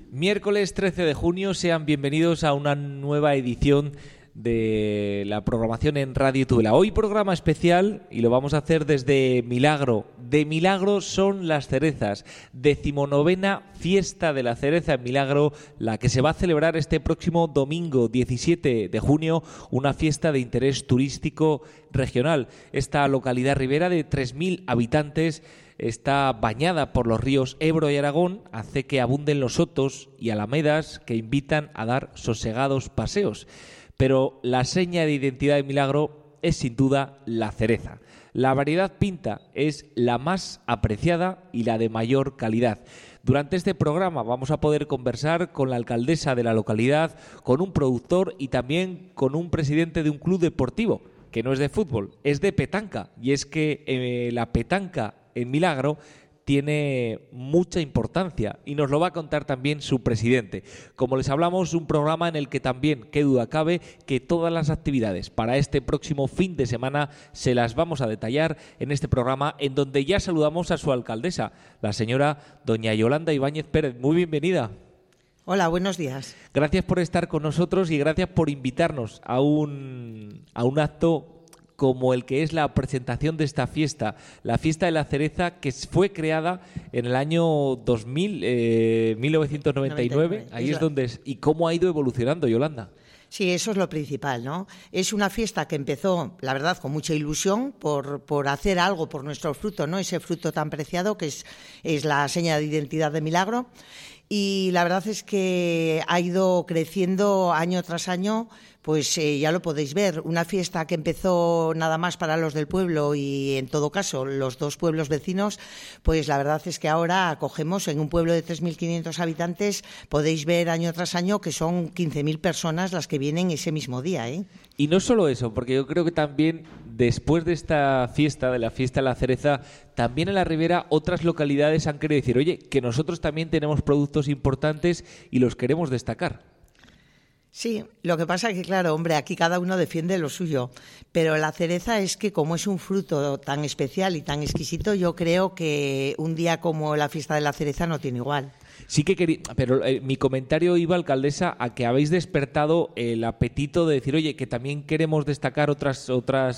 Miércoles 13 de junio, sean bienvenidos a una nueva edición de la programación en Radio Tudela. Hoy programa especial y lo vamos a hacer desde Milagro. De Milagro son las cerezas, 19ª Fiesta de la Cereza en Milagro, la que se va a celebrar este próximo domingo 17 de junio, una fiesta de interés turístico regional. Esta localidad ribera de 3.000 habitantes está bañada por los ríos Ebro y Aragón, hace que abunden los sotos y alamedas que invitan a dar sosegados paseos. Pero la seña de identidad de Milagro es sin duda la cereza. La variedad Pinta es la más apreciada y la de mayor calidad. Durante este programa vamos a poder conversar con la alcaldesa de la localidad, con un productor y también con un presidente de un club deportivo, que no es de fútbol, es de petanca. Y es que la petanca en Milagro tiene mucha importancia y nos lo va a contar también su presidente. Como les hablamos, un programa en el que también, qué duda cabe, que todas las actividades para este próximo fin de semana se las vamos a detallar en este programa, en donde ya saludamos a su alcaldesa, la señora doña Yolanda Ibáñez Pérez. Muy bienvenida. Hola, buenos días. Gracias por estar con nosotros y gracias por invitarnos a un acto como el que es la presentación de esta fiesta, la Fiesta de la Cereza, que fue creada en el año 1999. Ahí es donde es. ¿Y cómo ha ido evolucionando, Yolanda? Sí, eso es lo principal, ¿no? Es una fiesta que empezó, la verdad, con mucha ilusión por hacer algo por nuestro fruto, ¿no? Ese fruto tan preciado que es la seña de identidad de Milagro. Y la verdad es que ha ido creciendo año tras año, pues ya lo podéis ver, una fiesta que empezó nada más para los del pueblo y en todo caso los dos pueblos vecinos, pues la verdad es que ahora acogemos en un pueblo de 3.500 habitantes, podéis ver año tras año que son 15.000 personas las que vienen ese mismo día, ¿eh? Y no solo eso, porque yo creo que también después de esta fiesta, de la Fiesta de la Cereza, también en la Ribera otras localidades han querido decir, oye, que nosotros también tenemos productos importantes y los queremos destacar. Sí, lo que pasa es que, claro, hombre, aquí cada uno defiende lo suyo, pero la cereza es que como es un fruto tan especial y tan exquisito, yo creo que un día como la Fiesta de la Cereza no tiene igual. Sí que quería, pero mi comentario iba, alcaldesa, a que habéis despertado el apetito de decir, oye, que también queremos destacar otras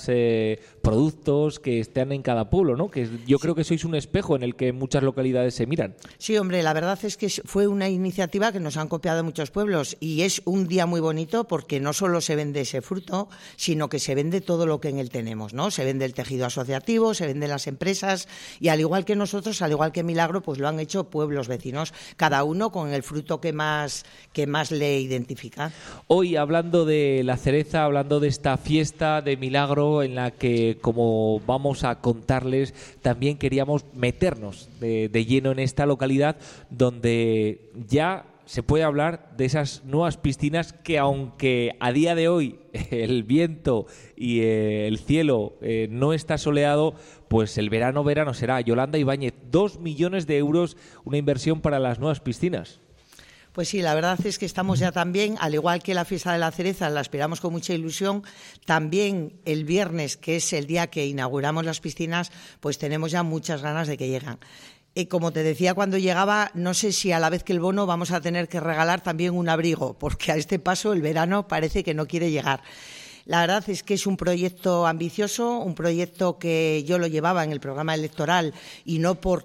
productos que estén en cada pueblo, ¿no? Que yo creo que sois un espejo en el que muchas localidades se miran. Sí, hombre, la verdad es que fue una iniciativa que nos han copiado muchos pueblos y es un día muy bonito porque no solo se vende ese fruto, sino que se vende todo lo que en él tenemos, ¿no? Se vende el tejido asociativo, se venden las empresas y al igual que nosotros, al igual que Milagro, pues lo han hecho pueblos vecinos, cada uno con el fruto que más le identifica. Hoy, hablando de la cereza, hablando de esta fiesta de Milagro en la que, como vamos a contarles, también queríamos meternos de lleno en esta localidad donde ya se puede hablar de esas nuevas piscinas que, aunque a día de hoy el viento y el cielo no está soleado, pues el verano será. Yolanda Ibáñez, 2 millones de euros, una inversión para las nuevas piscinas. Pues sí, la verdad es que estamos ya también, al igual que la Fiesta de la Cereza, la esperamos con mucha ilusión. También el viernes, que es el día que inauguramos las piscinas, pues tenemos ya muchas ganas de que lleguen. Como te decía cuando llegaba, no sé si a la vez que el bono vamos a tener que regalar también un abrigo, porque a este paso el verano parece que no quiere llegar. La verdad es que es un proyecto ambicioso, un proyecto que yo lo llevaba en el programa electoral y no por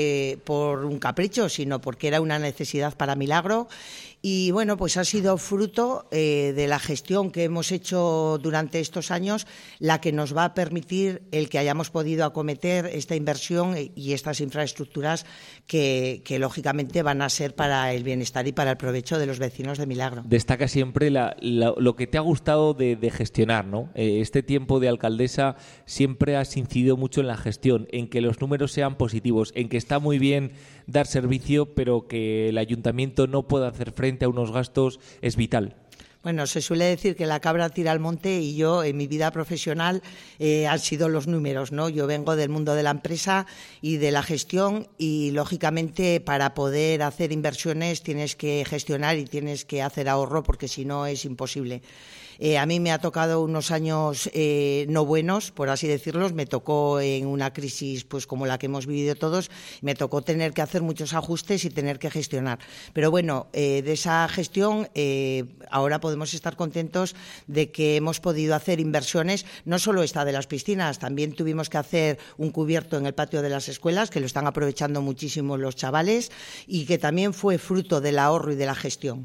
un capricho, sino porque era una necesidad para Milagro. Y bueno, pues ha sido fruto de la gestión que hemos hecho durante estos años la que nos va a permitir el que hayamos podido acometer esta inversión y estas infraestructuras que lógicamente van a ser para el bienestar y para el provecho de los vecinos de Milagro. Destaca siempre lo que te ha gustado de gestionar, ¿no? Este tiempo de alcaldesa siempre has incidido mucho en la gestión, en que los números sean positivos, en que está muy bien dar servicio, pero que el ayuntamiento no pueda hacer frente a unos gastos es vital. Bueno, se suele decir que la cabra tira al monte y yo en mi vida profesional han sido los números, ¿no? Yo vengo del mundo de la empresa y de la gestión y, lógicamente, para poder hacer inversiones tienes que gestionar y tienes que hacer ahorro porque si no es imposible. A mí me ha tocado unos años no buenos, por así decirlos. Me tocó en una crisis pues como la que hemos vivido todos, me tocó tener que hacer muchos ajustes y tener que gestionar. Pero bueno, de esa gestión ahora podemos estar contentos de que hemos podido hacer inversiones, no solo esta de las piscinas, también tuvimos que hacer un cubierto en el patio de las escuelas, que lo están aprovechando muchísimo los chavales y que también fue fruto del ahorro y de la gestión.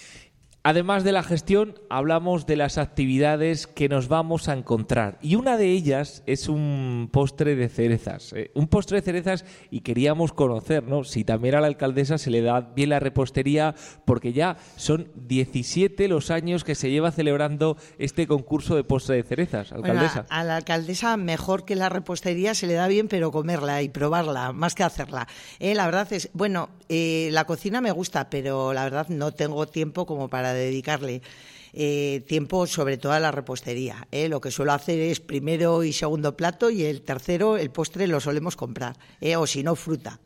Además de la gestión, hablamos de las actividades que nos vamos a encontrar. Y una de ellas es un postre de cerezas. Un postre de cerezas y queríamos conocer, ¿no?, si también a la alcaldesa se le da bien la repostería, porque ya son 17 los años que se lleva celebrando este concurso de postre de cerezas, alcaldesa. Bueno, a la alcaldesa mejor que la repostería se le da bien, pero comerla y probarla, más que hacerla. La verdad es, bueno, la cocina me gusta, pero la verdad no tengo tiempo como para dedicarle tiempo sobre todo a la repostería. Lo que suelo hacer es primero y segundo plato y el tercero, el postre, lo solemos comprar, o si no, fruta.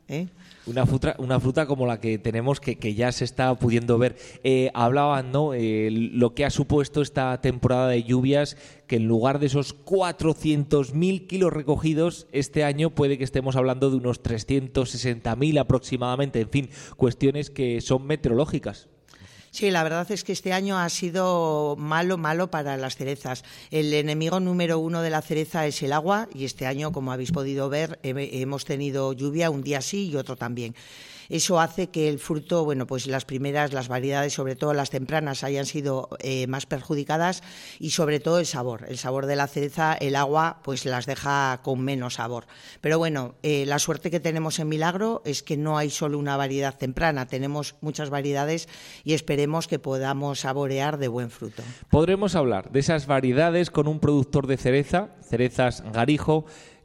Una fruta como la que tenemos que ya se está pudiendo ver. Hablaban, ¿no?, lo que ha supuesto esta temporada de lluvias, que en lugar de esos 400.000 kilos recogidos, este año puede que estemos hablando de unos 360.000 aproximadamente. En fin, cuestiones que son meteorológicas. Sí, la verdad es que este año ha sido malo para las cerezas. El enemigo número uno de la cereza es el agua y este año, como habéis podido ver, hemos tenido lluvia un día sí y otro también. Eso hace que el fruto, bueno, pues las variedades, sobre todo las tempranas, hayan sido más perjudicadas y sobre todo el sabor de la cereza, el agua, pues las deja con menos sabor. Pero bueno, la suerte que tenemos en Milagro es que no hay solo una variedad temprana, tenemos muchas variedades y esperemos que podamos saborear de buen fruto. Podremos hablar de esas variedades con un productor de cerezas Garijo,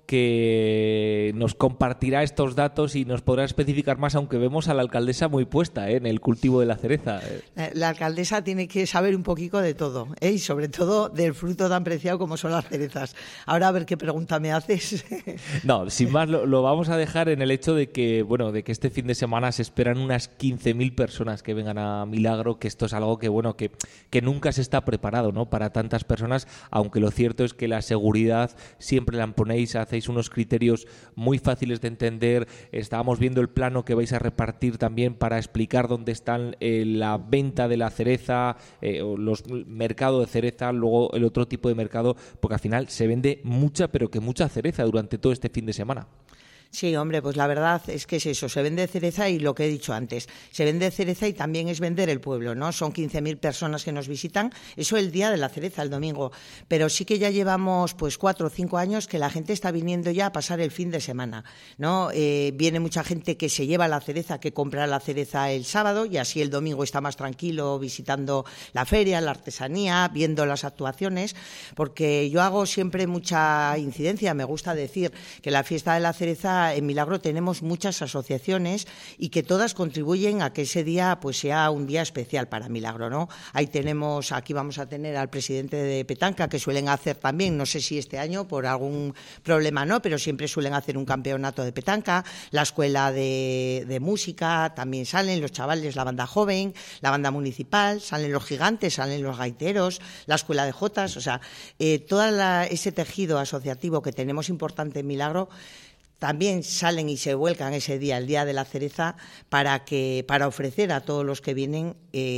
que nos compartirá estos datos y nos podrá especificar más, aunque vemos a la alcaldesa muy puesta en el cultivo de la cereza. La alcaldesa tiene que saber un poquito de todo, y sobre todo del fruto tan preciado como son las cerezas. Ahora a ver qué pregunta me haces. No, sin más, lo vamos a dejar en el hecho de que, bueno, de que este fin de semana se esperan unas 15.000 personas que vengan a Milagro, que esto es algo que, bueno, que nunca se está preparado, ¿no?, para tantas personas, aunque lo cierto es que la seguridad siempre la ponéis, hacéis unos criterios muy fáciles de entender. Estábamos viendo el plano que vais a repartir también para explicar dónde están la venta de la cereza, los mercados de cereza, luego el otro tipo de mercado, porque al final se vende mucha, pero que mucha cereza durante todo este fin de semana. Sí, hombre, pues la verdad es que es eso, se vende cereza y lo que he dicho antes, se vende cereza y también es vender el pueblo, ¿no? Son 15.000 personas que nos visitan, eso el día de la cereza, el domingo, pero sí que ya llevamos pues 4 o 5 años que la gente está viniendo ya a pasar el fin de semana, ¿no? Viene mucha gente que se lleva la cereza, que compra la cereza el sábado y así el domingo está más tranquilo visitando la feria, la artesanía, viendo las actuaciones, porque yo hago siempre mucha incidencia, me gusta decir que la fiesta de la cereza en Milagro tenemos muchas asociaciones y que todas contribuyen a que ese día pues sea un día especial para Milagro, ¿no? Aquí vamos a tener al presidente de Petanca, que suelen hacer también, no sé si este año por algún problema no, pero siempre suelen hacer un campeonato de petanca, la escuela de música, también salen los chavales, la banda joven, la banda municipal, salen los gigantes, salen los gaiteros, la escuela de jotas, o sea, todo ese tejido asociativo que tenemos importante en Milagro también salen y se vuelcan ese día, el día de la cereza, para ofrecer a todos los que vienen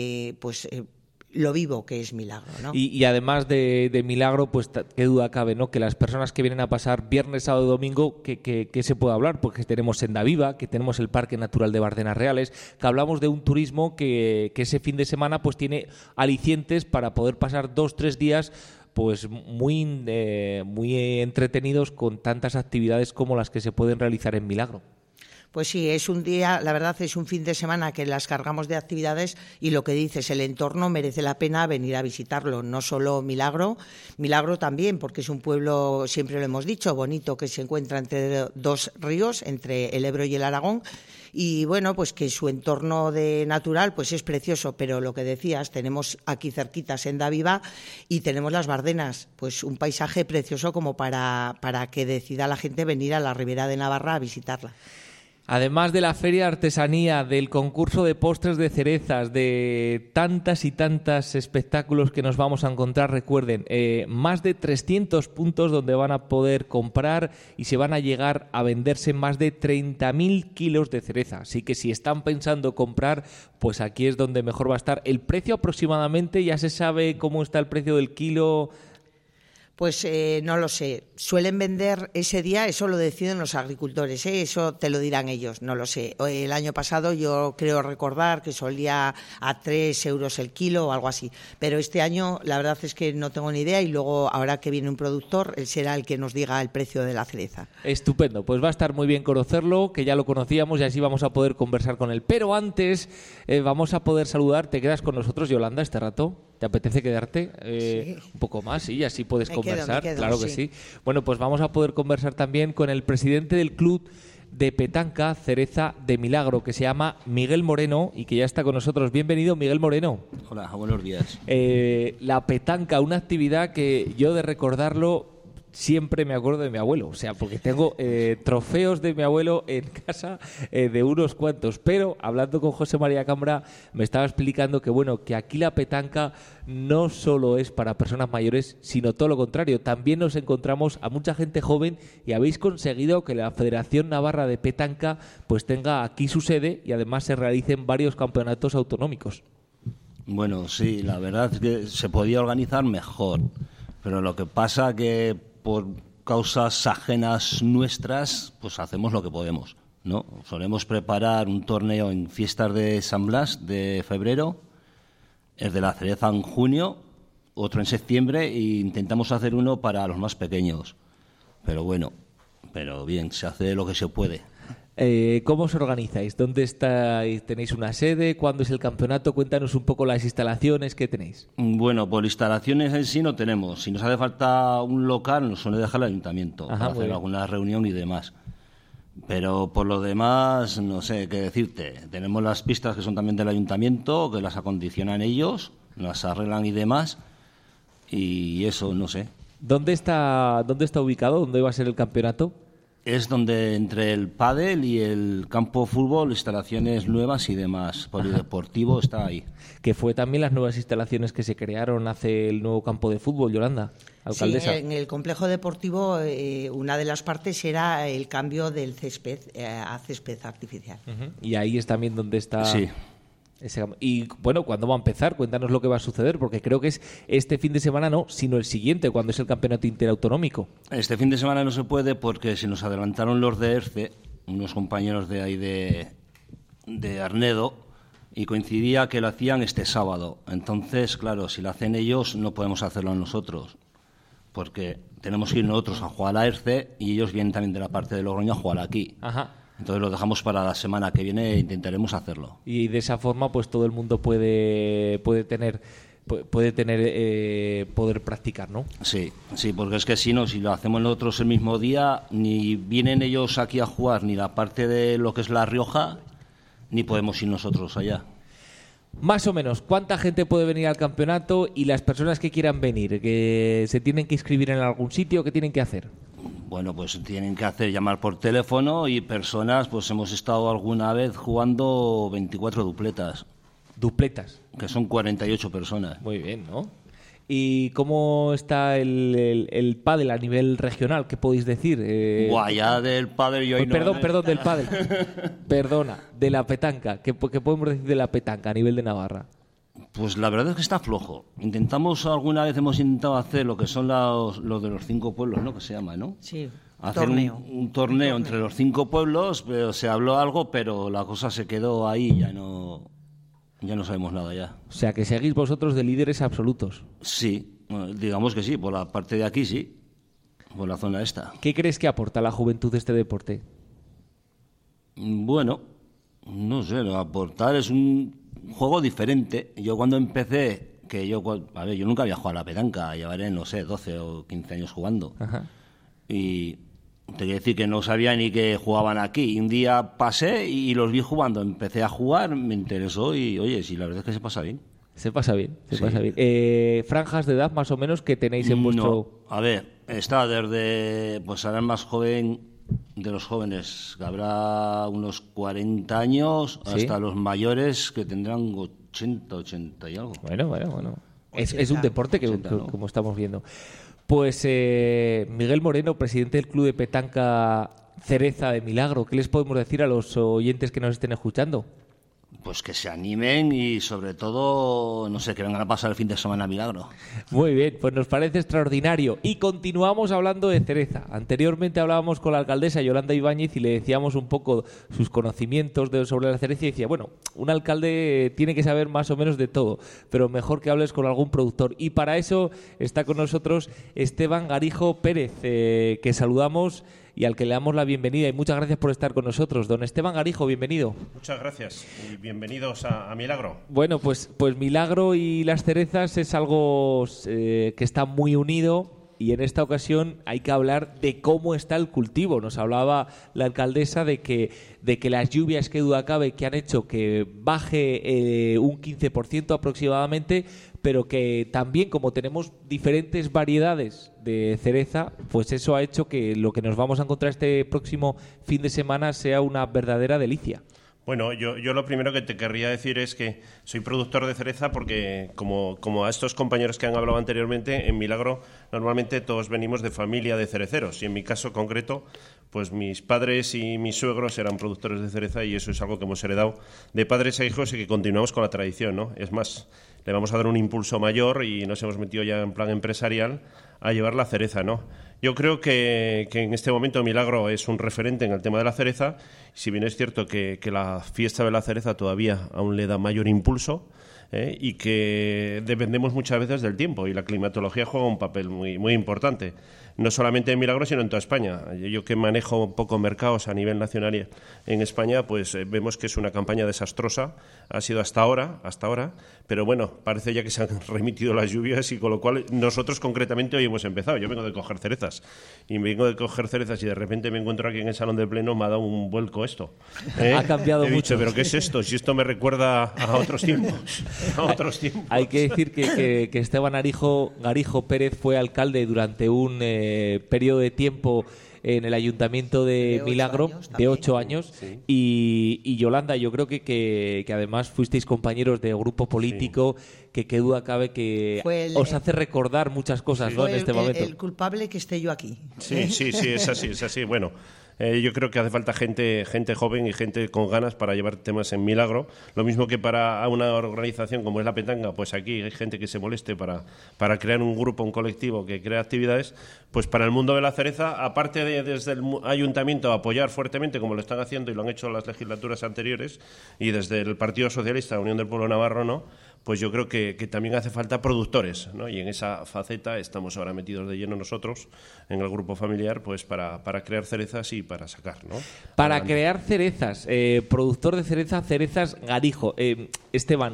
lo vivo que es Milagro, ¿no? Y además de Milagro, pues qué duda cabe, ¿no?, que las personas que vienen a pasar viernes, sábado y domingo, que se puede hablar, porque tenemos Senda Viva, que tenemos el Parque Natural de Bardenas Reales, que hablamos de un turismo que ese fin de semana pues tiene alicientes para poder pasar 2-3 días pues muy entretenidos con tantas actividades como las que se pueden realizar en Milagro. Pues sí, es un día, la verdad es un fin de semana que las cargamos de actividades y lo que dices, el entorno merece la pena venir a visitarlo, no solo Milagro también, porque es un pueblo, siempre lo hemos dicho, bonito, que se encuentra entre dos ríos, entre el Ebro y el Aragón, y bueno, pues que su entorno natural pues es precioso, pero lo que decías, tenemos aquí cerquita Senda Viva y tenemos las Bardenas, pues un paisaje precioso como para que decida la gente venir a la Ribera de Navarra a visitarla. Además de la feria de artesanía, del concurso de postres de cerezas, de tantas y tantas espectáculos que nos vamos a encontrar, recuerden, más de 300 puntos donde van a poder comprar y se van a llegar a venderse más de 30.000 kilos de cereza. Así que si están pensando comprar, pues aquí es donde mejor va a estar. El precio aproximadamente, ¿ya se sabe cómo está el precio del kilo? Pues no lo sé. Suelen vender ese día, eso lo deciden los agricultores, eso te lo dirán ellos, no lo sé. El año pasado yo creo recordar que solía a 3 euros el kilo o algo así. Pero este año la verdad es que no tengo ni idea y luego ahora que viene un productor, él será el que nos diga el precio de la cereza. Estupendo, pues va a estar muy bien conocerlo, que ya lo conocíamos y así vamos a poder conversar con él. Pero antes vamos a poder saludar, ¿te quedas con nosotros, Yolanda, este rato? ¿Te apetece quedarte Sí. un poco más? Sí, así puedes conversar. Me quedo, claro que sí. Bueno, pues vamos a poder conversar también con el presidente del club de petanca Cereza de Milagro, que se llama Miguel Moreno y que ya está con nosotros. Bienvenido, Miguel Moreno. Hola, buenos días. La petanca, una actividad que yo de recordarlo siempre me acuerdo de mi abuelo, o sea, porque tengo trofeos de mi abuelo en casa de unos cuantos, pero hablando con José María Cambra me estaba explicando que bueno, que aquí la petanca no solo es para personas mayores, sino todo lo contrario, también nos encontramos a mucha gente joven y habéis conseguido que la Federación Navarra de Petanca pues tenga aquí su sede y además se realicen varios campeonatos autonómicos. Bueno, sí, la verdad es que se podía organizar mejor, pero lo que pasa que por causas ajenas nuestras, pues hacemos lo que podemos, ¿no? Solemos preparar un torneo en fiestas de San Blas de febrero, el de la cereza en junio, otro en septiembre e intentamos hacer uno para los más pequeños. Pero bueno, pero bien, se hace lo que se puede. ¿Cómo os organizáis? ¿Dónde estáis? ¿Tenéis una sede? ¿Cuándo es el campeonato? Cuéntanos un poco las instalaciones que tenéis. Bueno, por instalaciones en sí no tenemos. Si nos hace falta un local, nos suele dejar el ayuntamiento para hacer alguna reunión y demás. Pero por lo demás, no sé qué decirte. Tenemos las pistas que son también del ayuntamiento, que las acondicionan ellos, las arreglan y demás. Y eso, no sé. ¿Dónde está ubicado? ¿Dónde va a ser el campeonato? Es donde entre el pádel y el campo de fútbol, instalaciones nuevas y demás. Polideportivo está ahí. Que fue también las nuevas instalaciones que se crearon hace el nuevo campo de fútbol, Yolanda, alcaldesa. Sí, en el complejo deportivo una de las partes era el cambio del césped a césped artificial. Uh-huh. Y ahí es también donde está... Sí. Y bueno, ¿cuándo va a empezar? Cuéntanos lo que va a suceder, porque creo que es este fin de semana no, sino el siguiente, cuando es el campeonato interautonómico. Este fin de semana no se puede porque se nos adelantaron los de ERCE, unos compañeros de ahí de Arnedo, y coincidía que lo hacían este sábado. Entonces, claro, si lo hacen ellos, no podemos hacerlo nosotros, porque tenemos que ir nosotros a jugar a ERCE y ellos vienen también de la parte de Logroño a jugar aquí. Ajá. Entonces lo dejamos para la semana que viene e intentaremos hacerlo. Y de esa forma, pues todo el mundo puede poder practicar, ¿no? Sí, porque es que si no, si lo hacemos nosotros el mismo día, ni vienen ellos aquí a jugar, ni la parte de lo que es La Rioja, ni podemos ir nosotros allá. Más o menos, ¿cuánta gente puede venir al campeonato? Y las personas que quieran venir, ¿que se tienen que inscribir en algún sitio? ¿Qué tienen que hacer? Bueno, pues tienen que llamar por teléfono y personas, pues hemos estado alguna vez jugando 24 dupletas. ¿Dupletas? Que son 48 personas. Muy bien, ¿no? ¿Y cómo está el pádel a nivel regional? ¿Qué podéis decir? Ya del pádel yo... Perdón, del pádel. Perdona, de la petanca. ¿Qué podemos decir de la petanca a nivel de Navarra? Pues la verdad es que está flojo. Hemos intentado hacer lo que son los de los 5 pueblos, ¿no? Que se llama, ¿no? Sí, hacer un torneo entre los 5 pueblos, pero se habló algo, pero la cosa se quedó ahí, ya no sabemos nada ya. O sea, que seguís vosotros de líderes absolutos. Sí, digamos que sí, por la parte de aquí sí, por la zona esta. ¿Qué crees que aporta la juventud de este deporte? Bueno, no sé, aportar es un juego diferente. Yo cuando empecé, yo nunca había jugado a la petanca, llevaré, no sé, 12 o 15 años jugando. Ajá. Y te quiero decir que no sabía ni que jugaban aquí. Y un día pasé y los vi jugando. Empecé a jugar, me interesó y, oye, sí, la verdad es que se pasa bien. Se pasa bien. ¿Franjas de edad más o menos que tenéis en vuestro...? No, a ver, está desde, pues ahora el más joven de los jóvenes, que habrá unos 40 años, ¿Sí? hasta los mayores que tendrán 80 y algo. Bueno. Es un deporte que, 80, ¿no? como estamos viendo. Pues Miguel Moreno, presidente del Club de Petanca Cereza de Milagro, ¿qué les podemos decir a los oyentes que nos estén escuchando? Pues que se animen y sobre todo, no sé, que vengan a pasar el fin de semana a Milagro. Muy bien, pues nos parece extraordinario. Y continuamos hablando de cereza. Anteriormente hablábamos con la alcaldesa Yolanda Ibáñez y le decíamos un poco sus conocimientos sobre la cereza y decía, bueno, un alcalde tiene que saber más o menos de todo, pero mejor que hables con algún productor. Y para eso está con nosotros Esteban Garijo Pérez, que saludamos y al que le damos la bienvenida. Y muchas gracias por estar con nosotros. Don Esteban Garijo, bienvenido. Muchas gracias y bienvenidos a Milagro. Bueno, pues Milagro y las cerezas es algo que está muy unido y en esta ocasión hay que hablar de cómo está el cultivo. Nos hablaba la alcaldesa de que las lluvias, que duda cabe, que han hecho que baje un 15% aproximadamente, pero que también, como tenemos diferentes variedades de cereza, pues eso ha hecho que lo que nos vamos a encontrar este próximo fin de semana sea una verdadera delicia. Bueno, yo lo primero que te querría decir es que soy productor de cereza porque, como a estos compañeros que han hablado anteriormente, en Milagro normalmente todos venimos de familia de cereceros y en mi caso concreto, pues mis padres y mis suegros eran productores de cereza y eso es algo que hemos heredado de padres a hijos y que continuamos con la tradición, ¿no? Es más, le vamos a dar un impulso mayor y nos hemos metido ya en plan empresarial a llevar la cereza, ¿no? Yo creo que en este momento Milagro es un referente en el tema de la cereza, si bien es cierto que la fiesta de la cereza todavía aún le da mayor impulso, y que dependemos muchas veces del tiempo y la climatología juega un papel muy, muy importante, no solamente en Milagro sino en toda España. Yo que manejo un poco mercados a nivel nacional en España, pues vemos que es una campaña desastrosa, ha sido hasta ahora, pero bueno, parece ya que se han remitido las lluvias y con lo cual nosotros concretamente hoy hemos empezado. Yo vengo de coger cerezas y de repente me encuentro aquí en el salón del pleno, me ha dado un vuelco esto. Ha cambiado He mucho. dicho, ¿pero qué es esto? Si esto me recuerda a otros tiempos. Hay que decir que Esteban Garijo Pérez fue alcalde durante un periodo de tiempo en el Ayuntamiento de Milagro, de 8 años, sí. y Yolanda, yo creo que además fuisteis compañeros de grupo político, sí. que duda cabe que os hace recordar muchas cosas, ¿no? En este momento. El culpable que esté yo aquí. Sí, es así. Bueno, yo creo que hace falta gente joven y gente con ganas para llevar temas en Milagro. Lo mismo que para una organización como es la Petanca, pues aquí hay gente que se moleste para crear un grupo, un colectivo que crea actividades. Pues para el mundo de la cereza, aparte de desde el ayuntamiento apoyar fuertemente, como lo están haciendo y lo han hecho las legislaturas anteriores, y desde el Partido Socialista, Unión del Pueblo Navarro, ¿no? Pues yo creo que también hace falta productores, ¿no? Y en esa faceta estamos ahora metidos de lleno nosotros, en el grupo familiar, pues para crear cerezas y para sacar, ¿no? Para adelante. crear cerezas, productor de cerezas Garijo. Esteban,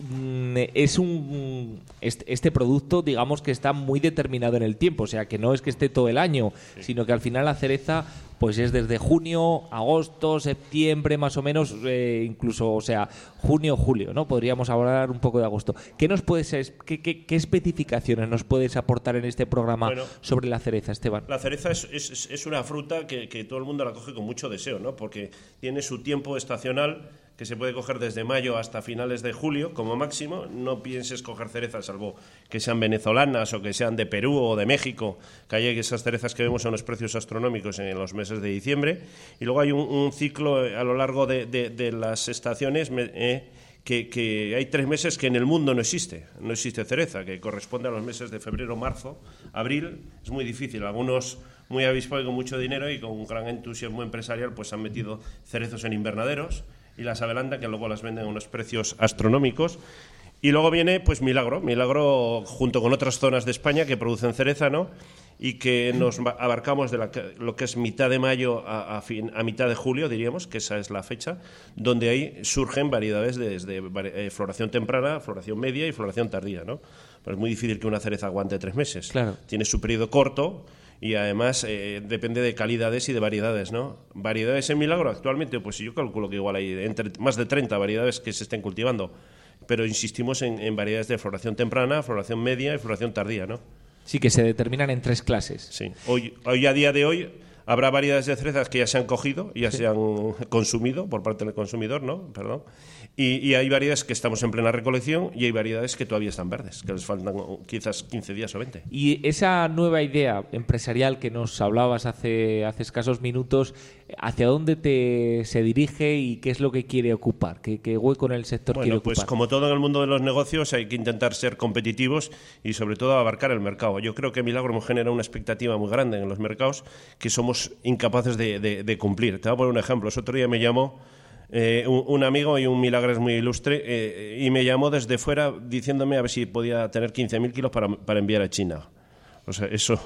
este producto, digamos que está muy determinado en el tiempo, o sea que no es que esté todo el año, sí. Sino que al final la cereza pues es desde junio, agosto, septiembre más o menos, incluso, o sea, junio, julio, ¿no? Podríamos hablar un poco de agosto. ¿Qué especificaciones nos puedes aportar en este programa sobre la cereza, Esteban? La cereza es una fruta que todo el mundo la coge con mucho deseo, ¿no? Porque tiene su tiempo estacional, que se puede coger desde mayo hasta finales de julio como máximo. No pienses coger cerezas salvo que sean venezolanas o que sean de Perú o de México, que hay esas cerezas que vemos a unos precios astronómicos en los meses de diciembre. Y luego hay un ciclo a lo largo de las estaciones que hay 3 meses que en el mundo no existe cereza, que corresponde a los meses de febrero, marzo, abril. Es muy difícil. Algunos muy avispados y con mucho dinero y con un gran entusiasmo empresarial pues han metido cerezos en invernaderos y las adelantan, que luego las venden a unos precios astronómicos. Y luego viene pues Milagro junto con otras zonas de España que producen cereza, ¿no? Y que nos abarcamos de lo que es mitad de mayo a mitad de julio, diríamos, que esa es la fecha, donde ahí surgen variedades desde floración temprana, floración media y floración tardía, ¿no? Pues es muy difícil que una cereza aguante 3 meses. Claro. Tiene su periodo corto y además depende de calidades y de variedades, ¿no? Variedades en Milagro actualmente, pues yo calculo que igual hay más de 30 variedades que se estén cultivando, pero insistimos en variedades de floración temprana, floración media y floración tardía, ¿no? Sí, que se determinan en 3 clases. Sí. Hoy a día de hoy habrá variedades de cerezas que ya se han cogido, ya se han consumido por parte del consumidor, ¿no? Perdón. Y hay variedades que estamos en plena recolección y hay variedades que todavía están verdes, que les faltan quizás 15 días o 20. Y esa nueva idea empresarial que nos hablabas hace escasos minutos, ¿hacia dónde se dirige y qué es lo que quiere ocupar? ¿Qué hueco en el sector quiere ocupar? Pues como todo en el mundo de los negocios hay que intentar ser competitivos y sobre todo abarcar el mercado. Yo creo que Milagro hemos generado una expectativa muy grande en los mercados que somos incapaces de cumplir. Te voy a poner un ejemplo. Otro día me llamó un amigo y un milagres muy ilustre y me llamó desde fuera diciéndome a ver si podía tener 15.000 kilos para enviar a China. O sea, eso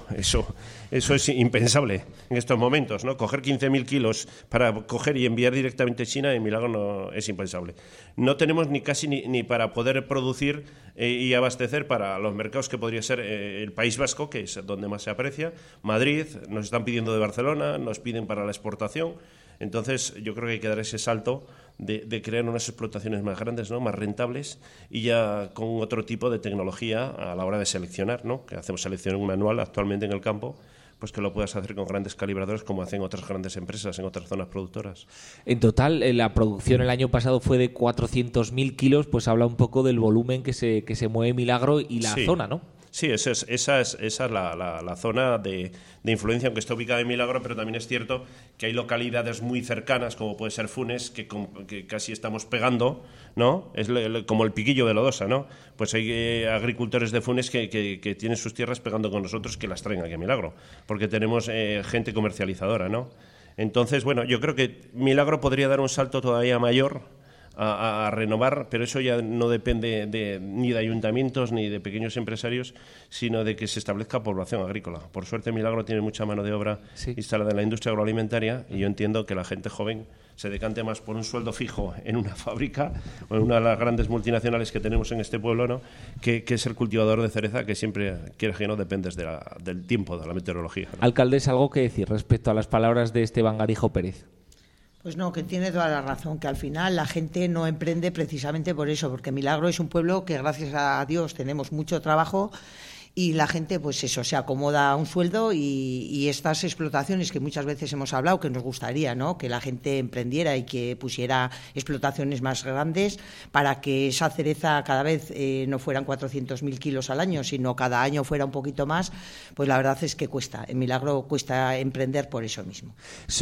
es impensable en estos momentos, ¿no? Coger 15.000 kilos para coger y enviar directamente a China en Milagro no es impensable. No tenemos ni para poder producir y abastecer para los mercados que podría ser el País Vasco, que es donde más se aprecia, Madrid, nos están pidiendo de Barcelona, nos piden para la exportación. Entonces, yo creo que hay que dar ese salto de crear unas explotaciones más grandes, ¿no? Más rentables y ya con otro tipo de tecnología a la hora de seleccionar, ¿no? Que hacemos selección manual actualmente en el campo, pues que lo puedas hacer con grandes calibradores como hacen otras grandes empresas en otras zonas productoras. En total, la producción el año pasado fue de 400.000 kilos, pues habla un poco del volumen que se mueve Milagro y la zona, ¿no? Sí, esa es la zona de influencia, aunque está ubicada en Milagro, pero también es cierto que hay localidades muy cercanas, como puede ser Funes, que casi estamos pegando, ¿no? Es como el piquillo de Lodosa, ¿no? Pues hay agricultores de Funes que tienen sus tierras pegando con nosotros, que las traen aquí a Milagro, porque tenemos gente comercializadora, ¿no? Entonces, bueno, yo creo que Milagro podría dar un salto todavía mayor a renovar, pero eso ya no depende ni de ayuntamientos ni de pequeños empresarios, sino de que se establezca población agrícola. Por suerte Milagro tiene mucha mano de obra instalada en la industria agroalimentaria y yo entiendo que la gente joven se decante más por un sueldo fijo en una fábrica o en una de las grandes multinacionales que tenemos en este pueblo, ¿no? que es el cultivador de cereza, que siempre, quieres que no, dependes del tiempo, de la meteorología, ¿no? Alcaldes, ¿algo que decir respecto a las palabras de Esteban Garijo Pérez? Pues no, que tiene toda la razón, que al final la gente no emprende precisamente por eso, porque Milagro es un pueblo que gracias a Dios tenemos mucho trabajo y la gente, pues eso, se acomoda a un sueldo y estas explotaciones que muchas veces hemos hablado, que nos gustaría, ¿no?, que la gente emprendiera y que pusiera explotaciones más grandes para que esa cereza cada vez no fueran 400.000 kilos al año, sino cada año fuera un poquito más, pues la verdad es que cuesta. En Milagro cuesta emprender por eso mismo.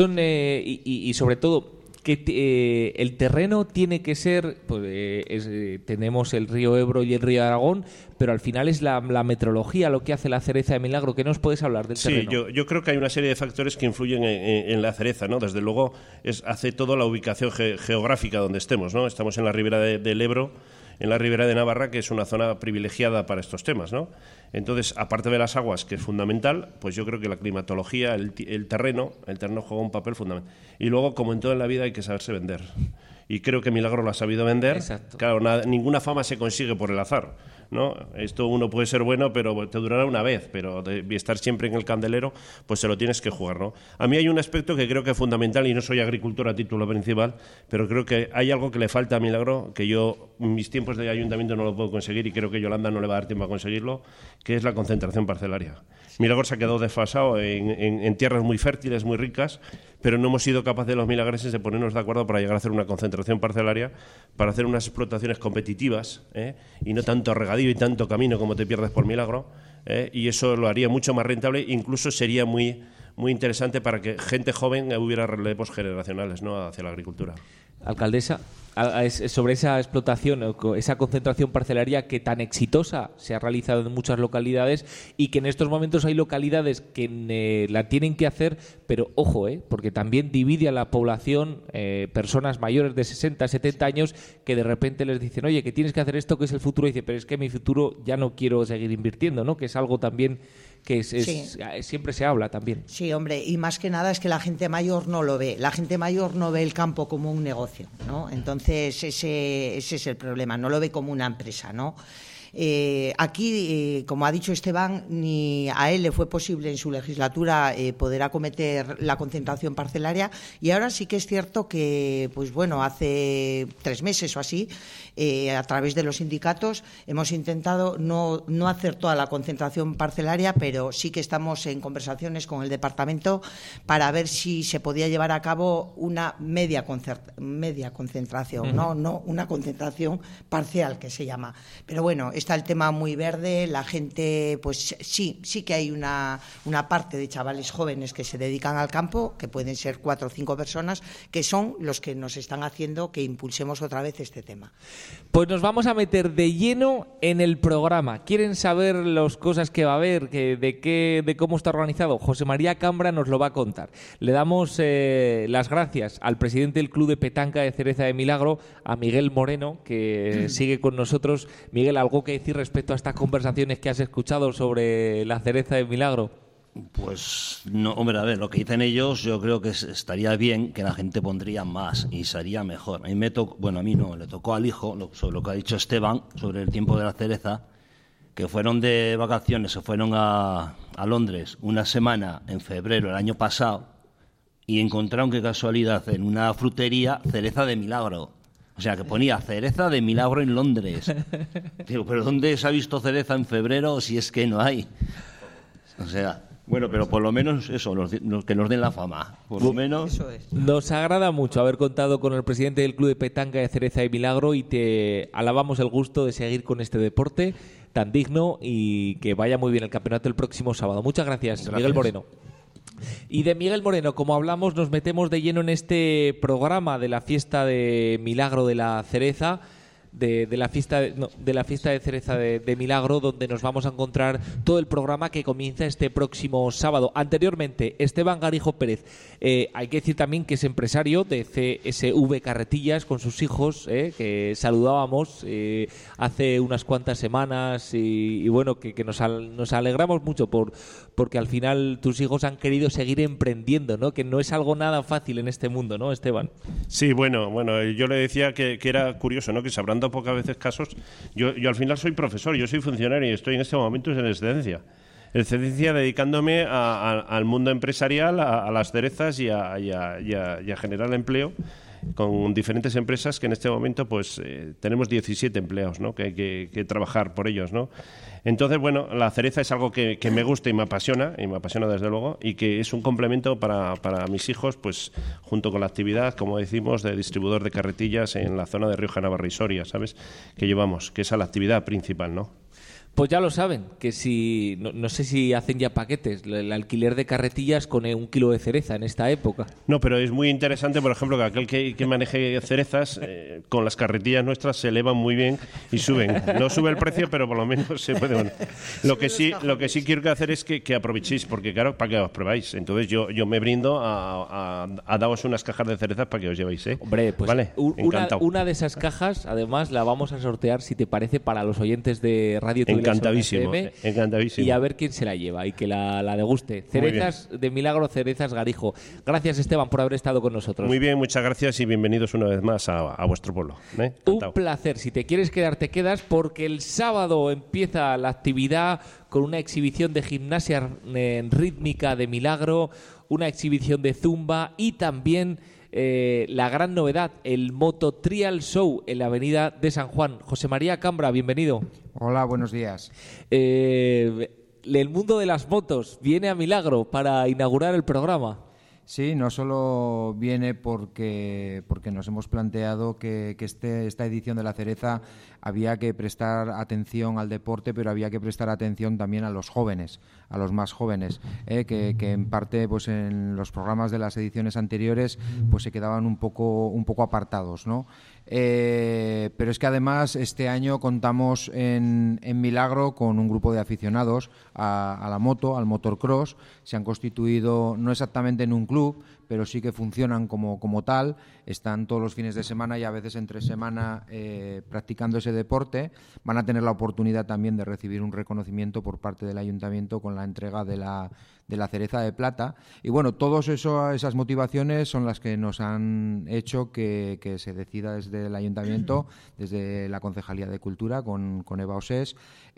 Y sobre todo, que el terreno tiene que ser, pues, tenemos el río Ebro y el río Aragón, pero al final es la meteorología lo que hace la cereza de Milagro. ¿Qué nos puedes hablar del terreno? Sí, yo creo que hay una serie de factores que influyen en la cereza, ¿no? Desde luego hace todo la ubicación geográfica donde estemos, ¿no? Estamos en la ribera del Ebro, en la ribera de Navarra, que es una zona privilegiada para estos temas, ¿no? Entonces, aparte de las aguas, que es fundamental, pues yo creo que la climatología, el terreno juega un papel fundamental. Y luego, como en todo en la vida, hay que saberse vender. Y creo que Milagro lo ha sabido vender. Exacto. Claro, ninguna fama se consigue por el azar, ¿no? Esto uno puede ser bueno, pero te durará una vez, pero de estar siempre en el candelero, pues se lo tienes que jugar, ¿no? A mí hay un aspecto que creo que es fundamental, y no soy agricultor a título principal, pero creo que hay algo que le falta a Milagro, que yo en mis tiempos de ayuntamiento no lo puedo conseguir, y creo que Yolanda no le va a dar tiempo a conseguirlo, que es la concentración parcelaria. Milagro se ha quedado desfasado en tierras muy fértiles, muy ricas, pero no hemos sido capaces los milagreses de ponernos de acuerdo para llegar a hacer una concentración parcelaria, para hacer unas explotaciones competitivas, y no tanto regadío y tanto camino como te pierdes por Milagro, y eso lo haría mucho más rentable, incluso sería muy, muy interesante para que gente joven hubiera relevos generacionales, ¿no?, hacia la agricultura. alcaldesa, sobre esa explotación, esa concentración parcelaria que tan exitosa se ha realizado en muchas localidades y que en estos momentos hay localidades que la tienen que hacer, pero ojo, porque también divide a la población, personas mayores de 60, 70 años, que de repente les dicen, oye, que tienes que hacer esto, que es el futuro, y dice, pero es que mi futuro ya no quiero seguir invirtiendo, ¿no? Que es algo también que siempre se habla también. Sí, hombre, y más que nada es que la gente mayor no lo ve. La gente mayor no ve el campo como un negocio, ¿no? Entonces ese es el problema, no lo ve como una empresa, ¿no? Aquí, como ha dicho Esteban, ni a él le fue posible en su legislatura poder acometer la concentración parcelaria, y ahora sí que es cierto que, pues bueno, hace 3 meses o así, a través de los sindicatos hemos intentado no hacer toda la concentración parcelaria, pero sí que estamos en conversaciones con el departamento para ver si se podía llevar a cabo una media concentración, no una concentración parcial, que se llama. Pero bueno, está el tema muy verde, la gente, pues sí que hay una parte de chavales jóvenes que se dedican al campo, que pueden ser 4 o 5 personas, que son los que nos están haciendo que impulsemos otra vez este tema. Pues nos vamos a meter de lleno en el programa. ¿Quieren saber las cosas que va a haber, de cómo está organizado? José María Cambra nos lo va a contar. Le damos las gracias al presidente del Club de Petanca de Cereza de Milagro, a Miguel Moreno, que sigue con nosotros. Miguel, ¿algo que decir respecto a estas conversaciones que has escuchado sobre la cereza de Milagro? Pues no, hombre, a ver, lo que dicen ellos, yo creo que estaría bien que la gente pondría más y sería mejor. A mí no, le tocó al hijo, sobre lo que ha dicho Esteban, sobre el tiempo de la cereza, que fueron de vacaciones, se fueron a Londres una semana en febrero del año pasado y encontraron, qué casualidad, en una frutería cereza de Milagro. O sea, que ponía cereza de Milagro en Londres. Digo, ¿pero dónde se ha visto cereza en febrero si es que no hay? O sea, bueno, pero por lo menos eso, que nos den la fama. Por lo menos. Eso es. Nos agrada mucho haber contado con el presidente del Club de Petanca de Cereza de Milagro y te alabamos el gusto de seguir con este deporte tan digno y que vaya muy bien el campeonato el próximo sábado. Muchas gracias. Miguel Moreno. Y de Miguel Moreno, como hablamos, nos metemos de lleno en este programa de la fiesta de Milagro de la Cereza, de la fiesta de Cereza de Milagro, donde nos vamos a encontrar todo el programa que comienza este próximo sábado. Anteriormente, Esteban Garijo Pérez, hay que decir también que es empresario de CSV Carretillas con sus hijos, que saludábamos hace unas cuantas semanas y bueno, que nos alegramos mucho porque al final tus hijos han querido seguir emprendiendo, ¿no? Que no es algo nada fácil en este mundo, ¿no, Esteban? Sí, bueno, yo le decía que era curioso, ¿no? Que se habrán dado pocas veces casos. Yo al final soy profesor, yo soy funcionario y estoy en este momento en excedencia. Excedencia dedicándome al mundo empresarial, a las cerezas y a generar empleo con diferentes empresas que en este momento pues tenemos 17 empleados, ¿no? Que hay que trabajar por ellos, ¿no? Entonces, bueno, la cereza es algo que me gusta y me apasiona desde luego, y que es un complemento para mis hijos, pues junto con la actividad, como decimos, de distribuidor de carretillas en la zona de Rioja, Navarra y Soria, ¿sabes? Que llevamos, que es la actividad principal, ¿no? Pues ya lo saben, que si no sé si hacen ya paquetes, el alquiler de carretillas con 1 kilo de cereza en esta época. No, pero es muy interesante, por ejemplo, que aquel que maneje cerezas, con las carretillas nuestras se elevan muy bien y suben. No sube el precio, pero por lo menos se puede. Bueno, lo que sí quiero hacer es que aprovechéis, porque claro, para que os probáis. Entonces yo me brindo a daros unas cajas de cerezas para que os llevéis, ¿eh? Hombre, pues vale, una de esas cajas, además, la vamos a sortear, si te parece, para los oyentes de Radio Tuvilaso. Encantadísimo. Y a ver quién se la lleva y que la deguste. Cerezas de Milagro, Cerezas Garijo. Gracias, Esteban, por haber estado con nosotros. Muy bien, muchas gracias y bienvenidos una vez más a vuestro pueblo. Un placer. Si te quieres quedar, te quedas, porque el sábado empieza la actividad con una exhibición de gimnasia rítmica de Milagro, una exhibición de zumba y también la gran novedad, el Moto Trial Show en la avenida de San Juan. José María Cambra, bienvenido. Hola, buenos días. El mundo de las motos viene a Milagro para inaugurar el programa. Sí, no solo viene porque nos hemos planteado que esta edición de La Cereza había que prestar atención al deporte, pero había que prestar atención también a los jóvenes, a los más jóvenes, que en parte pues en los programas de las ediciones anteriores pues se quedaban un poco apartados, ¿no? Pero es que además este año contamos en Milagro con un grupo de aficionados a la moto, al motocross. Se han constituido no exactamente en un club, pero sí que funcionan como tal. Están todos los fines de semana y a veces entre semana practicando ese deporte. Van a tener la oportunidad también de recibir un reconocimiento por parte del Ayuntamiento con la entrega de la Cereza de Plata. Y bueno, todas esas motivaciones son las que nos han hecho que se decida desde el Ayuntamiento, desde la Concejalía de Cultura con Eva Osés,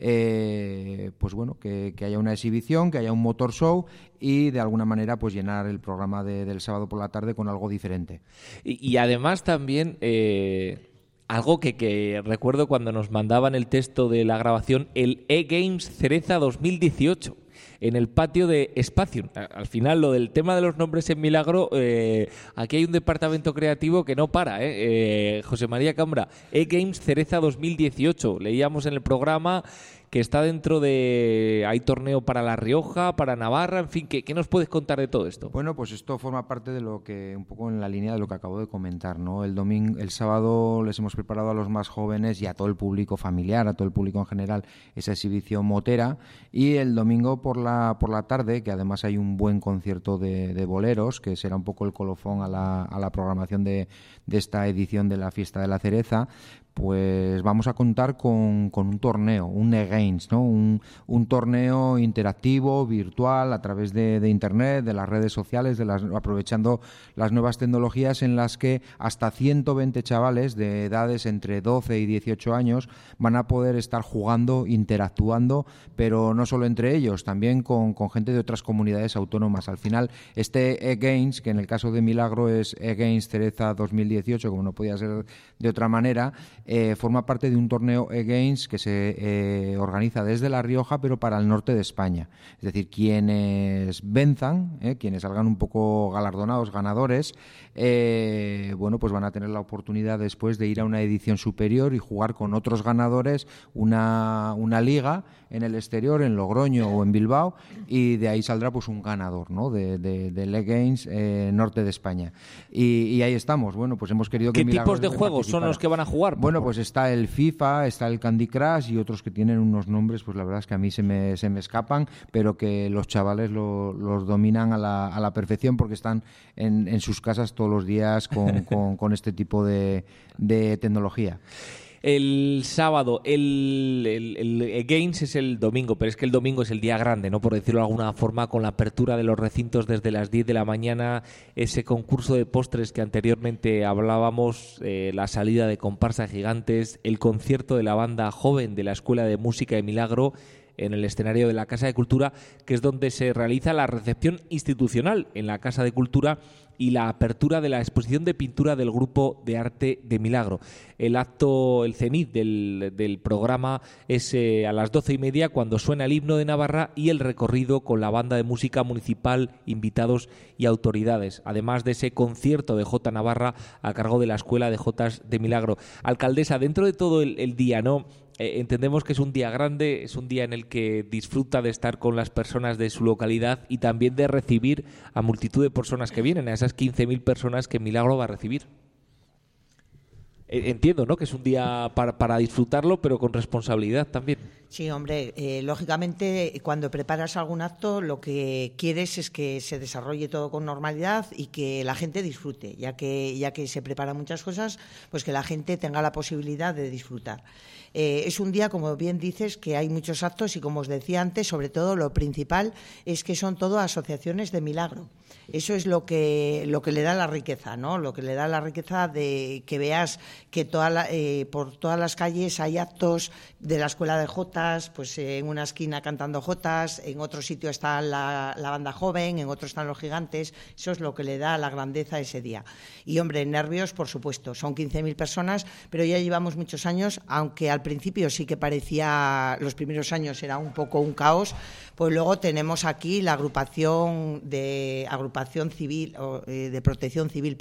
pues bueno, que haya una exhibición, que haya un motor show y de alguna manera pues llenar el programa del sábado por la tarde con algo diferente. Y además también algo que recuerdo cuando nos mandaban el texto de la grabación, el E-Games Cereza 2018. En el patio de Espacio. Al final, lo del tema de los nombres en Milagro, aquí hay un departamento creativo que no para. José María Cambra, E-Games Cereza 2018. Leíamos en el programa que está dentro de... Hay torneo para La Rioja, para Navarra, en fin, ¿qué nos puedes contar de todo esto? Bueno, pues esto forma parte de lo que, un poco en la línea de lo que acabo de comentar, ¿no? El sábado les hemos preparado a los más jóvenes y a todo el público familiar, a todo el público en general, esa exhibición motera, y el domingo por la tarde, que además hay un buen concierto de boleros, que será un poco el colofón a la programación de esta edición de la Fiesta de la Cereza, pues vamos a contar con un torneo, un E-Games, ¿no? Un torneo interactivo, virtual, a través de Internet, de las redes sociales, aprovechando las nuevas tecnologías, en las que hasta 120 chavales de edades entre 12 y 18 años van a poder estar jugando, interactuando, pero no solo entre ellos, también con gente de otras comunidades autónomas. Al final, este E-Games, que en el caso de Milagro es E-Games Cereza 2018, como no podía ser de otra manera, forma parte de un torneo E-Games que se organiza desde La Rioja, pero para el norte de España. Es decir, quienes venzan, quienes salgan un poco galardonados, ganadores, bueno, pues van a tener la oportunidad después de ir a una edición superior y jugar con otros ganadores una liga en el exterior, en Logroño o en Bilbao, y de ahí saldrá pues un ganador, ¿no? del E-Games norte de España. Y ahí estamos. Bueno, pues hemos querido que ¿Qué tipos de juegos son los que van a jugar? Bueno, pues está el FIFA, está el Candy Crush y otros que tienen unos nombres, pues la verdad es que a mí se me escapan, pero que los chavales los dominan a la perfección, porque están en sus casas todos los días con este tipo de tecnología. El sábado, el Games es el domingo, pero es que el domingo es el día grande, ¿no? Por decirlo de alguna forma, con la apertura de los recintos desde las 10 de la mañana, ese concurso de postres que anteriormente hablábamos, la salida de comparsa gigantes, el concierto de la banda joven de la Escuela de Música de Milagro en el escenario de la Casa de Cultura, que es donde se realiza la recepción institucional en la Casa de Cultura y la apertura de la exposición de pintura del Grupo de Arte de Milagro. El acto, el cenit del programa es a las 12:30, cuando suena el himno de Navarra y el recorrido con la banda de música municipal, invitados y autoridades, además de ese concierto de Jota Navarra a cargo de la Escuela de Jotas de Milagro. Alcaldesa, dentro de todo el día, ¿no? Entendemos que es un día grande, es un día en el que disfruta de estar con las personas de su localidad y también de recibir a multitud de personas que vienen, a esas 15.000 personas que Milagro va a recibir. Entiendo, ¿no?, que es un día para disfrutarlo, pero con responsabilidad también. Sí, hombre, lógicamente cuando preparas algún acto lo que quieres es que se desarrolle todo con normalidad y que la gente disfrute, ya que se preparan muchas cosas, pues que la gente tenga la posibilidad de disfrutar. Es un día, como bien dices, que hay muchos actos y, como os decía antes, sobre todo lo principal es que son todo asociaciones de Milagro. Eso es lo que le da la riqueza, ¿no? Lo que le da la riqueza de que veas que por todas las calles hay actos de la escuela de jotas, pues en una esquina cantando jotas, en otro sitio está la banda joven, en otro están los gigantes. Eso es lo que le da la grandeza a ese día. Y, hombre, nervios, por supuesto, son 15.000 personas, pero ya llevamos muchos años, aunque al principio sí que parecía, los primeros años era un poco un caos, pues luego tenemos aquí la agrupación civil, de protección civil,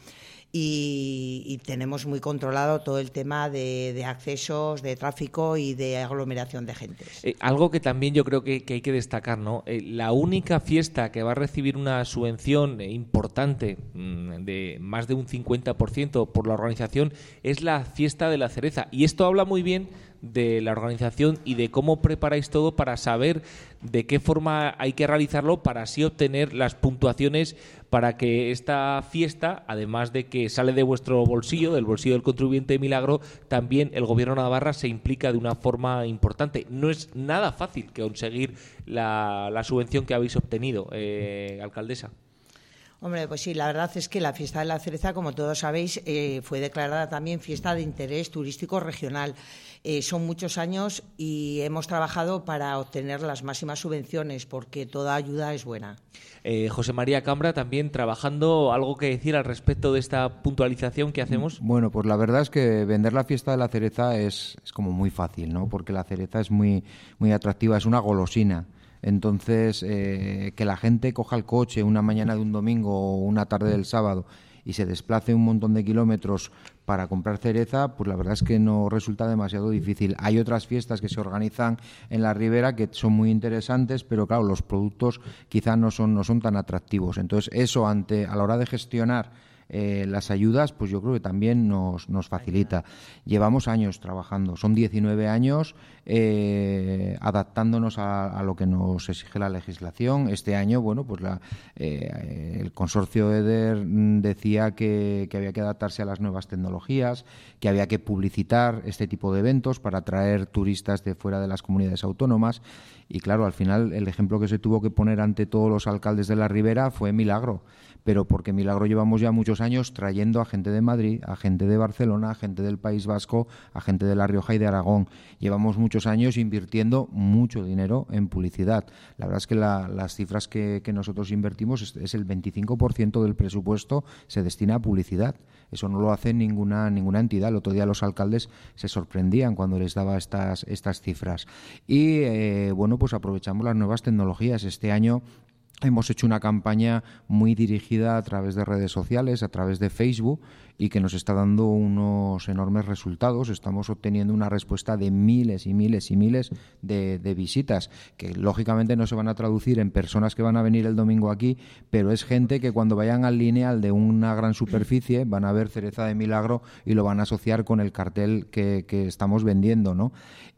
y tenemos muy controlado todo el tema de accesos, de tráfico y de aglomeración de gente. Algo que también yo creo que hay que destacar, ¿no? La única fiesta que va a recibir una subvención importante, de más de un 50% por la organización, es la Fiesta de la Cereza. Y esto habla muy bien de la organización y de cómo preparáis todo para saber de qué forma hay que realizarlo para así obtener las puntuaciones para que esta fiesta, además de que sale de vuestro bolsillo, del bolsillo del contribuyente de Milagro, también el Gobierno de Navarra se implica de una forma importante. No es nada fácil conseguir la subvención que habéis obtenido, alcaldesa. Hombre, pues sí, la verdad es que la Fiesta de la Cereza, como todos sabéis, fue declarada también fiesta de interés turístico regional. Son muchos años y hemos trabajado para obtener las máximas subvenciones, porque toda ayuda es buena. José María Cambra, también trabajando, ¿algo que decir al respecto de esta puntualización que hacemos? Bueno, pues la verdad es que vender la Fiesta de la Cereza es como muy fácil, ¿no? Porque la cereza es muy, muy atractiva, es una golosina. Entonces, que la gente coja el coche una mañana de un domingo o una tarde del sábado y se desplace un montón de kilómetros para comprar cereza, pues la verdad es que no resulta demasiado difícil. Hay otras fiestas que se organizan en la Ribera que son muy interesantes, pero claro, los productos quizá no son tan atractivos. Entonces, eso a la hora de gestionar las ayudas, pues yo creo que también nos facilita. Llevamos años trabajando, son 19 años adaptándonos a lo que nos exige la legislación. Este año, bueno, pues el consorcio EDER decía que había que adaptarse a las nuevas tecnologías, que había que publicitar este tipo de eventos para atraer turistas de fuera de las comunidades autónomas. Y claro, al final el ejemplo que se tuvo que poner ante todos los alcaldes de la Ribera fue Milagro, pero porque Milagro llevamos ya muchos años trayendo a gente de Madrid, a gente de Barcelona, a gente del País Vasco, a gente de La Rioja y de Aragón. Llevamos muchos años invirtiendo mucho dinero en publicidad. La verdad es que las cifras que nosotros invertimos es el 25% del presupuesto se destina a publicidad. Eso no lo hace ninguna entidad. El otro día los alcaldes se sorprendían cuando les daba estas cifras. Y bueno, pues aprovechamos las nuevas tecnologías. Este año hemos hecho una campaña muy dirigida a través de redes sociales, a través de Facebook, y que nos está dando unos enormes resultados. Estamos obteniendo una respuesta de miles y miles y miles de visitas, que lógicamente no se van a traducir en personas que van a venir el domingo aquí, pero es gente que cuando vayan al lineal de una gran superficie van a ver Cereza de Milagro y lo van a asociar con el cartel que estamos vendiendo, ¿no?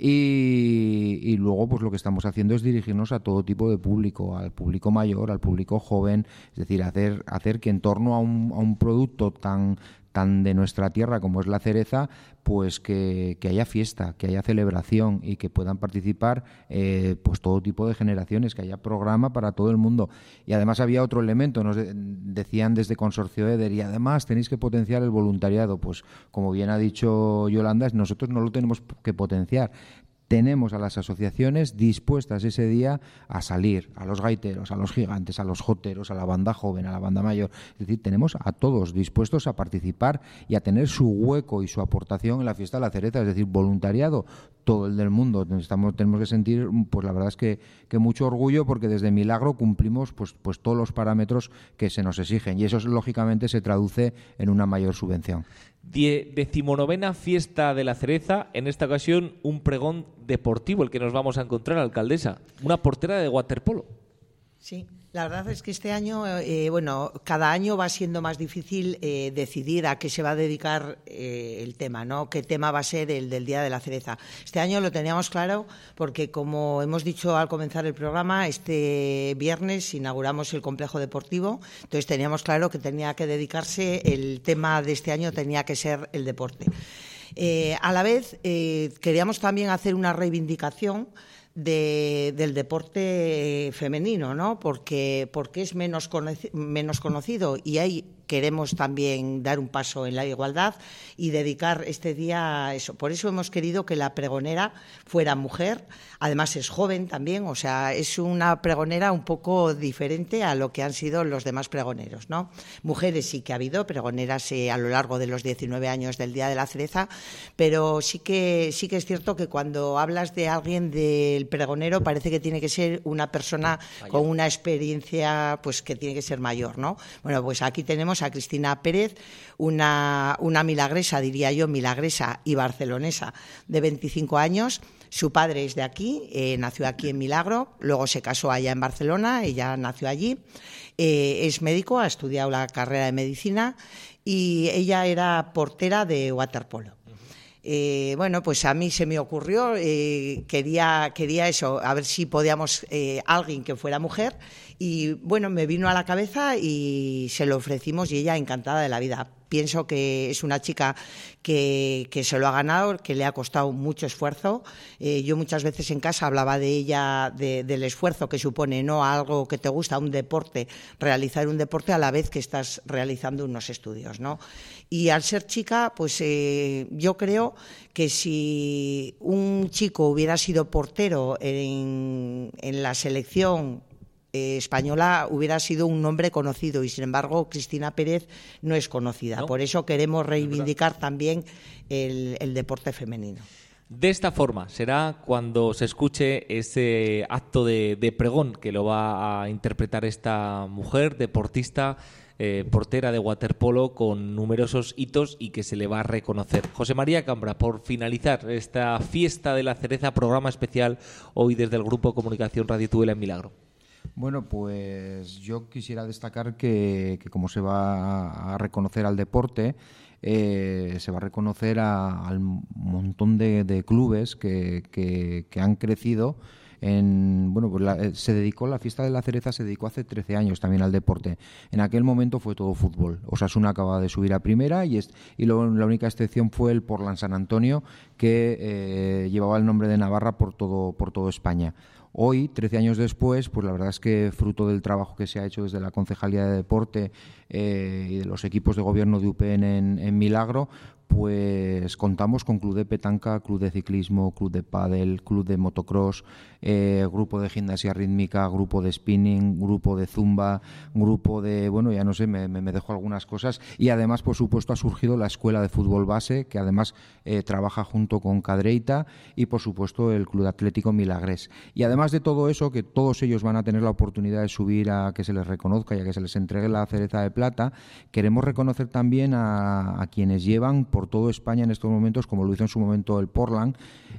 Y luego pues lo que estamos haciendo es dirigirnos a todo tipo de público, al público mayor, al público joven, es decir, hacer que en torno a un producto tan de nuestra tierra como es la cereza, pues que haya fiesta, que haya celebración y que puedan participar pues todo tipo de generaciones, que haya programa para todo el mundo. Y además había otro elemento, nos decían desde Consorcio EDER, y además tenéis que potenciar el voluntariado. Pues como bien ha dicho Yolanda, nosotros no lo tenemos que potenciar. Tenemos a las asociaciones dispuestas ese día a salir, a los gaiteros, a los gigantes, a los joteros, a la banda joven, a la banda mayor. Es decir, tenemos a todos dispuestos a participar y a tener su hueco y su aportación en la Fiesta de la Cereza. Es decir, voluntariado, todo el del mundo. Tenemos que sentir, pues la verdad es que mucho orgullo, porque desde Milagro cumplimos pues todos los parámetros que se nos exigen, y eso lógicamente se traduce en una mayor subvención. 19ª Fiesta de la Cereza, en esta ocasión un pregón deportivo el que nos vamos a encontrar, alcaldesa, una portera de waterpolo. Sí, la verdad es que este año, cada año va siendo más difícil decidir a qué se va a dedicar el tema, ¿no? Qué tema va a ser el del Día de la Cereza. Este año lo teníamos claro porque, como hemos dicho al comenzar el programa, este viernes inauguramos el complejo deportivo, entonces teníamos claro que tenía que dedicarse, el tema de este año tenía que ser el deporte. A la vez, queríamos también hacer una reivindicación del deporte femenino, ¿no? Porque es menos conocido y hay queremos también dar un paso en la igualdad y dedicar este día a eso. Por eso hemos querido que la pregonera fuera mujer, además es joven también, o sea, es una pregonera un poco diferente a lo que han sido los demás pregoneros, ¿no? Mujeres sí que ha habido, pregoneras a lo largo de los 19 años del Día de la Cereza, pero sí que es cierto que cuando hablas de alguien del pregonero parece que tiene que ser una persona con una experiencia pues que tiene que ser mayor, ¿no? Bueno, pues aquí tenemos a Cristina Pérez, una milagresa, diría yo, milagresa y barcelonesa de 25 años. Su padre es de aquí, nació aquí en Milagro, luego se casó allá en Barcelona, ella nació allí, es médico, ha estudiado la carrera de medicina y ella era portera de waterpolo. Bueno, pues a mí se me ocurrió, quería eso, a ver si podíamos alguien que fuera mujer y bueno, me vino a la cabeza y se lo ofrecimos y ella encantada de la vida. Pienso que es una chica que se lo ha ganado, que le ha costado mucho esfuerzo. Yo muchas veces en casa hablaba de ella, del esfuerzo que supone, no algo que te gusta, un deporte, realizar un deporte a la vez que estás realizando unos estudios, ¿no? Y al ser chica, pues yo creo que si un chico hubiera sido portero en la selección española hubiera sido un nombre conocido y sin embargo Cristina Pérez no es conocida. ¿No? Por eso queremos reivindicar también el deporte femenino. De esta forma será cuando se escuche ese acto de pregón que lo va a interpretar esta mujer deportista, portera de waterpolo con numerosos hitos y que se le va a reconocer. José María Cambra, por finalizar esta fiesta de la cereza, programa especial hoy desde el Grupo Comunicación Radio Tudela en Milagro. Bueno, pues yo quisiera destacar que como se va a reconocer al deporte, se va a reconocer al montón de clubes que han crecido. Bueno, pues la fiesta de la cereza se dedicó hace 13 años también al deporte. En aquel momento fue todo fútbol. Osasuna acababa de subir a primera y la única excepción fue el Portland San Antonio, que llevaba el nombre de Navarra por todo España. Hoy, 13 años después, pues la verdad es que fruto del trabajo que se ha hecho desde la Concejalía de Deporte y de los equipos de gobierno de UPN en Milagro, pues contamos con club de petanca, club de ciclismo, club de pádel, club de motocross, grupo de gimnasia rítmica, grupo de spinning, grupo de zumba, grupo de, bueno, ya no sé, me dejo algunas cosas. Y además, por supuesto, ha surgido la escuela de fútbol base, que además trabaja junto con Cadreita, y por supuesto el Club Atlético Milagrés. Y además de todo eso, que todos ellos van a tener la oportunidad de subir a que se les reconozca y a que se les entregue la cereza de plata, queremos reconocer también a quienes llevan por todo España en estos momentos, como lo hizo en su momento el Portland,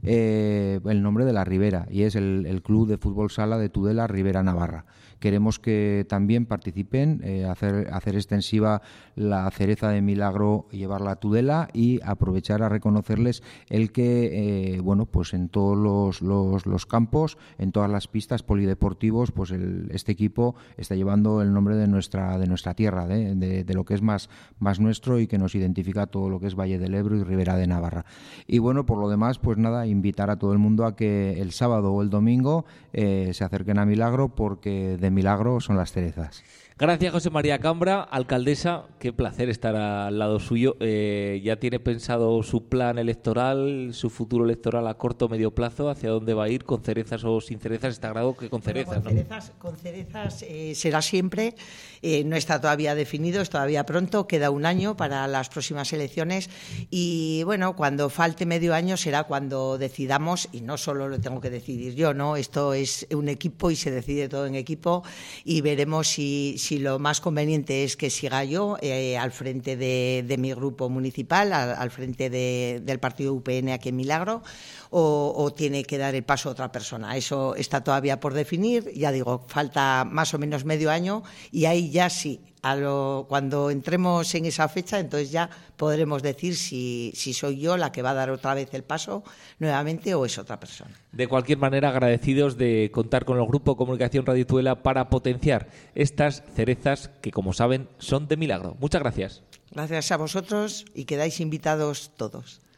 el nombre de la Ribera, y es el Club de Fútbol Sala de Tudela Ribera Navarra. Queremos que también participen, hacer extensiva la cereza de Milagro, llevarla a Tudela y aprovechar a reconocerles el que, bueno, pues en todos los campos, en todas las pistas polideportivos, pues este equipo está llevando el nombre de nuestra tierra, de lo que es más nuestro y que nos identifica todo lo que es Valle del Ebro y Ribera de Navarra. Y bueno, por lo demás, pues nada, invitar a todo el mundo a que el sábado o el domingo se acerquen a Milagro, porque de Milagro son las cerezas. Gracias, José María Cambra. Alcaldesa, qué placer estar al lado suyo. ¿Ya tiene pensado su plan electoral, su futuro electoral a corto o medio plazo? ¿Hacia dónde va a ir? ¿Con cerezas o sin cerezas? Está claro que con cerezas, bueno, con cerezas será siempre. No está todavía definido, es todavía pronto. Queda un año para las próximas elecciones. Y bueno, cuando falte medio año será cuando decidamos, y no solo lo tengo que decidir yo, ¿no? Esto es un equipo y se decide todo en equipo, y veremos si lo más conveniente es que siga yo al frente de mi grupo municipal, al frente del partido UPN aquí en Milagro, o tiene que dar el paso a otra persona. Eso está todavía por definir. Ya digo, falta más o menos medio año y ahí ya sí, cuando entremos en esa fecha, entonces ya podremos decir si soy yo la que va a dar otra vez el paso nuevamente o es otra persona. De cualquier manera, agradecidos de contar con el Grupo Comunicación Radio Tudela para potenciar estas cerezas que, como saben, son de Milagro. Muchas gracias. Gracias a vosotros y quedáis invitados todos.